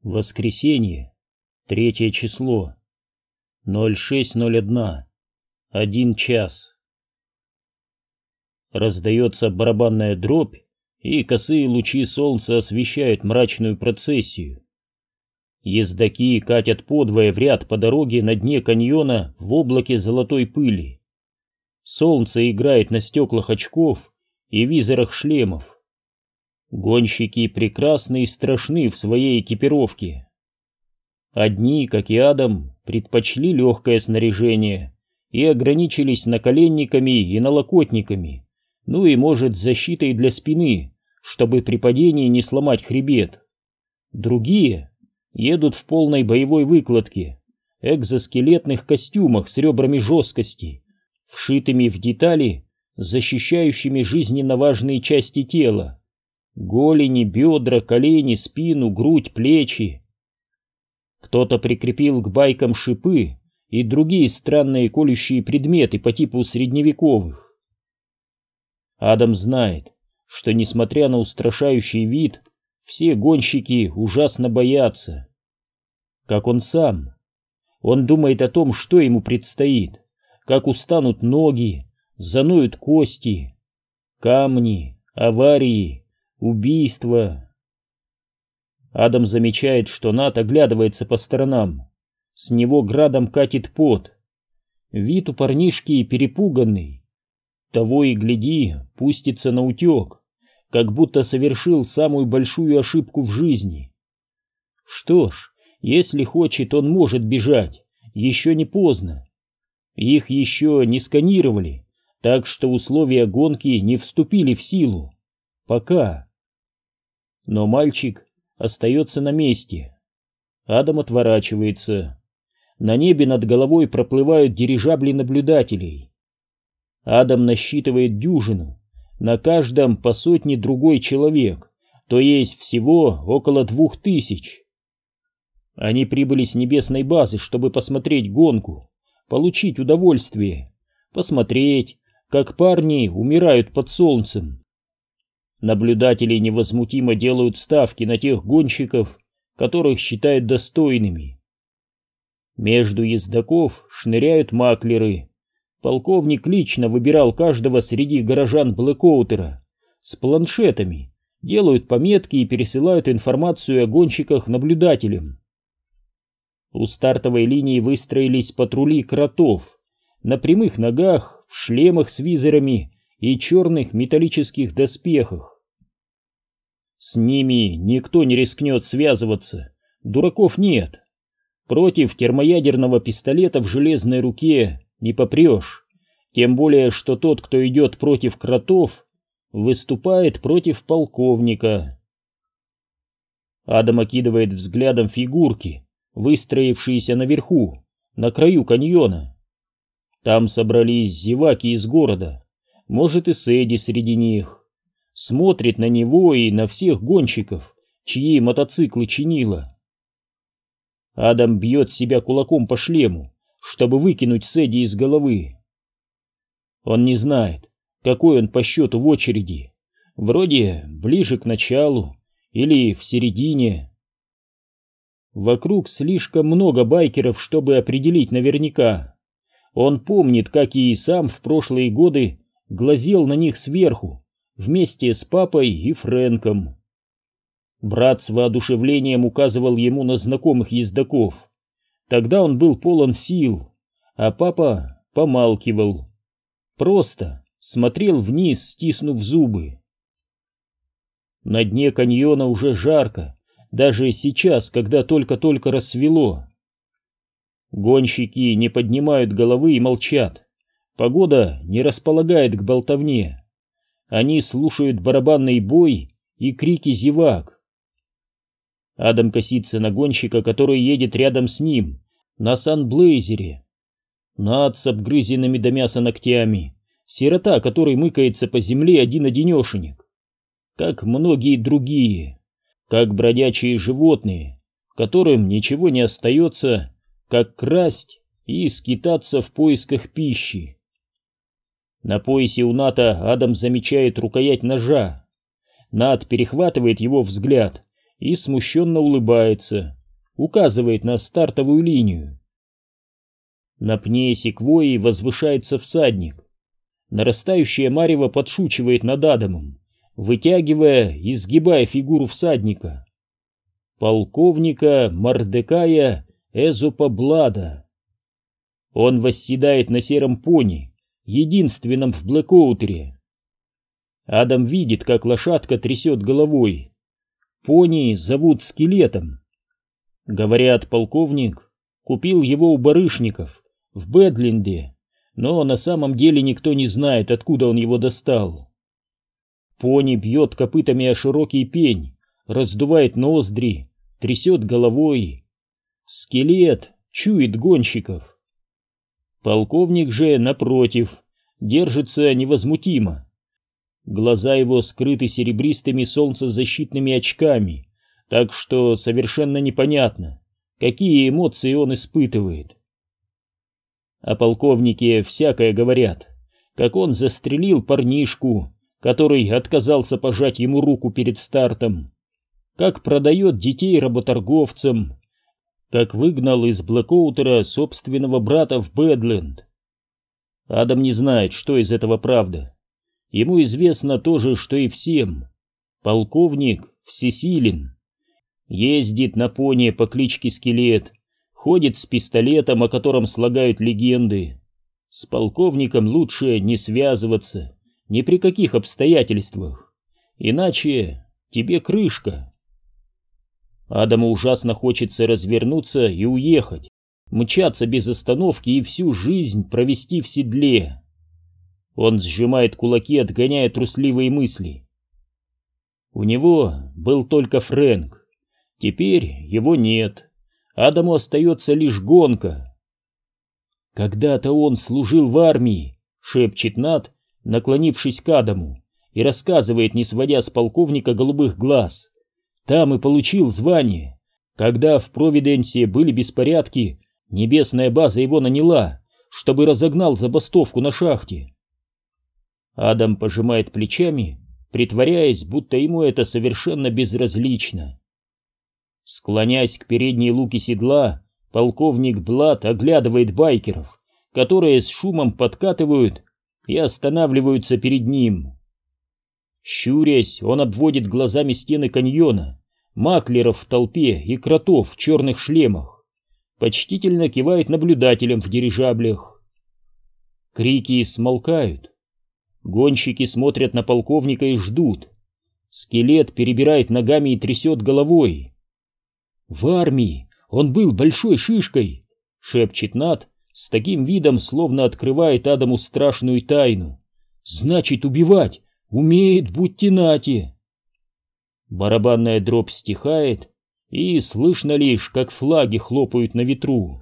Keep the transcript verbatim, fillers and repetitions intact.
Воскресенье, третье число, ноль шесть ноль один, один час. Раздается барабанная дробь, и косые лучи солнца освещают мрачную процессию. Ездаки катят подвое в ряд по дороге на дне каньона в облаке золотой пыли. Солнце играет на стеклах очков и визорах шлемов. Гонщики прекрасны и страшны в своей экипировке. Одни, как и Адам, предпочли легкое снаряжение и ограничились наколенниками и налокотниками, ну и, может, защитой для спины, чтобы при падении не сломать хребет. Другие едут в полной боевой выкладке, экзоскелетных костюмах с ребрами жесткости, вшитыми в детали, защищающими жизненно важные части тела: голени, бедра, колени, спину, грудь, плечи. Кто-то прикрепил к байкам шипы и другие странные колющие предметы по типу средневековых. Адам знает, что, несмотря на устрашающий вид, все гонщики ужасно боятся. Как он сам. Он думает о том, что ему предстоит, как устанут ноги, заноют кости, камни, аварии, убийства. Адам замечает, что Нат оглядывается по сторонам. С него градом катит пот. Вид у парнишки перепуганный. Того и гляди, пустится наутек, как будто совершил самую большую ошибку в жизни. Что ж, если хочет, он может бежать, еще не поздно. Их еще не сканировали, так что условия гонки не вступили в силу. Пока. Но мальчик остается на месте. Адам отворачивается. На небе над головой проплывают дирижабли наблюдателей. Адам насчитывает дюжину, на каждом по сотне другой человек, то есть всего около двух тысяч. Они прибыли с небесной базы, чтобы посмотреть гонку, получить удовольствие, посмотреть, как парни умирают под солнцем. Наблюдатели невозмутимо делают ставки на тех гонщиков, которых считают достойными. Между ездаков шныряют маклеры. Полковник лично выбирал каждого среди горожан Блэкоутера с планшетами, делают пометки и пересылают информацию о гонщиках наблюдателям. У стартовой линии выстроились патрули кротов, на прямых ногах, в шлемах с визорами и черных металлических доспехах. С ними никто не рискнет связываться, дураков нет. Против термоядерного пистолета в железной руке не попрешь, тем более, что тот, кто идет против кротов, выступает против полковника. Адам окидывает взглядом фигурки, выстроившиеся наверху, на краю каньона. Там собрались зеваки из города, может и Сэдди среди них. Смотрит на него и на всех гонщиков, чьи мотоциклы чинило. Адам бьет себя кулаком по шлему, чтобы выкинуть Сэдди из головы. Он не знает, какой он по счету в очереди, вроде ближе к началу или в середине. Вокруг слишком много байкеров, чтобы определить наверняка. Он помнит, как и сам в прошлые годы глазел на них сверху, вместе с папой и Фрэнком. Брат с воодушевлением указывал ему на знакомых ездаков. Тогда он был полон сил, а папа помалкивал. Просто смотрел вниз, стиснув зубы. На дне каньона уже жарко, даже сейчас, когда только-только рассвело. Гонщики не поднимают головы и молчат. Погода не располагает к болтовне. Они слушают барабанный бой и крики зевак. Адам косится на гонщика, который едет рядом с ним, на Сан-Блейзере. Над с обгрызенными до мяса ногтями, сирота, который мыкается по земле один-одинешенек. Как многие другие, как бродячие животные, которым ничего не остается, как красть и скитаться в поисках пищи. На поясе у Ната Адам замечает рукоять ножа. Нат перехватывает его взгляд и смущенно улыбается, указывает на стартовую линию. На пне секвойи возвышается всадник. Нарастающее марево подшучивает над Адамом, вытягивая и сгибая фигуру всадника. Полковника Мордекая Эзопа Блада. Он восседает на сером пони, единственном в Блэкоутере. Адам видит, как лошадка трясет головой. Пони зовут Скелетом. Говорят, полковник купил его у барышников в Бэдленде, но на самом деле никто не знает, откуда он его достал. Пони бьет копытами о широкий пень, раздувает ноздри, трясет головой. Скелет чует гонщиков. Полковник же, напротив, держится невозмутимо. Глаза его скрыты серебристыми солнцезащитными очками, так что совершенно непонятно, какие эмоции он испытывает. О полковнике всякое говорят, как он застрелил парнишку, который отказался пожать ему руку перед стартом, как продает детей работорговцам, как выгнал из Блэкоутера собственного брата в Бэдленд. Адам не знает, что из этого правда. Ему известно то же, что и всем. Полковник всесилен. Ездит на пони по кличке Скелет, ходит с пистолетом, о котором слагают легенды. С полковником лучше не связываться, ни при каких обстоятельствах, иначе тебе крышка. Адаму ужасно хочется развернуться и уехать, мчаться без остановки и всю жизнь провести в седле. Он сжимает кулаки, отгоняя трусливые мысли. У него был только Фрэнк, теперь его нет. Адаму остается лишь гонка. Когда-то он служил в армии, шепчет Нат, наклонившись к Адаму, и рассказывает, не сводя с полковника голубых глаз. Там и получил звание. Когда в Провиденсе были беспорядки, небесная база его наняла, чтобы разогнал забастовку на шахте. Адам пожимает плечами, притворяясь, будто ему это совершенно безразлично. Склоняясь к передней луке седла, полковник Блад оглядывает байкеров, которые с шумом подкатывают и останавливаются перед ним. Щурясь, он обводит глазами стены каньона, маклеров в толпе и кротов в черных шлемах, почтительно кивает наблюдателям в дирижаблях. Крики смолкают. Гонщики смотрят на полковника и ждут. Скелет перебирает ногами и трясет головой. «В армии он был большой шишкой», — шепчет Нат, с таким видом, словно открывает Адаму страшную тайну. «Значит, убивать умеет, будьте нати». Барабанная дробь стихает, и слышно лишь, как флаги хлопают на ветру.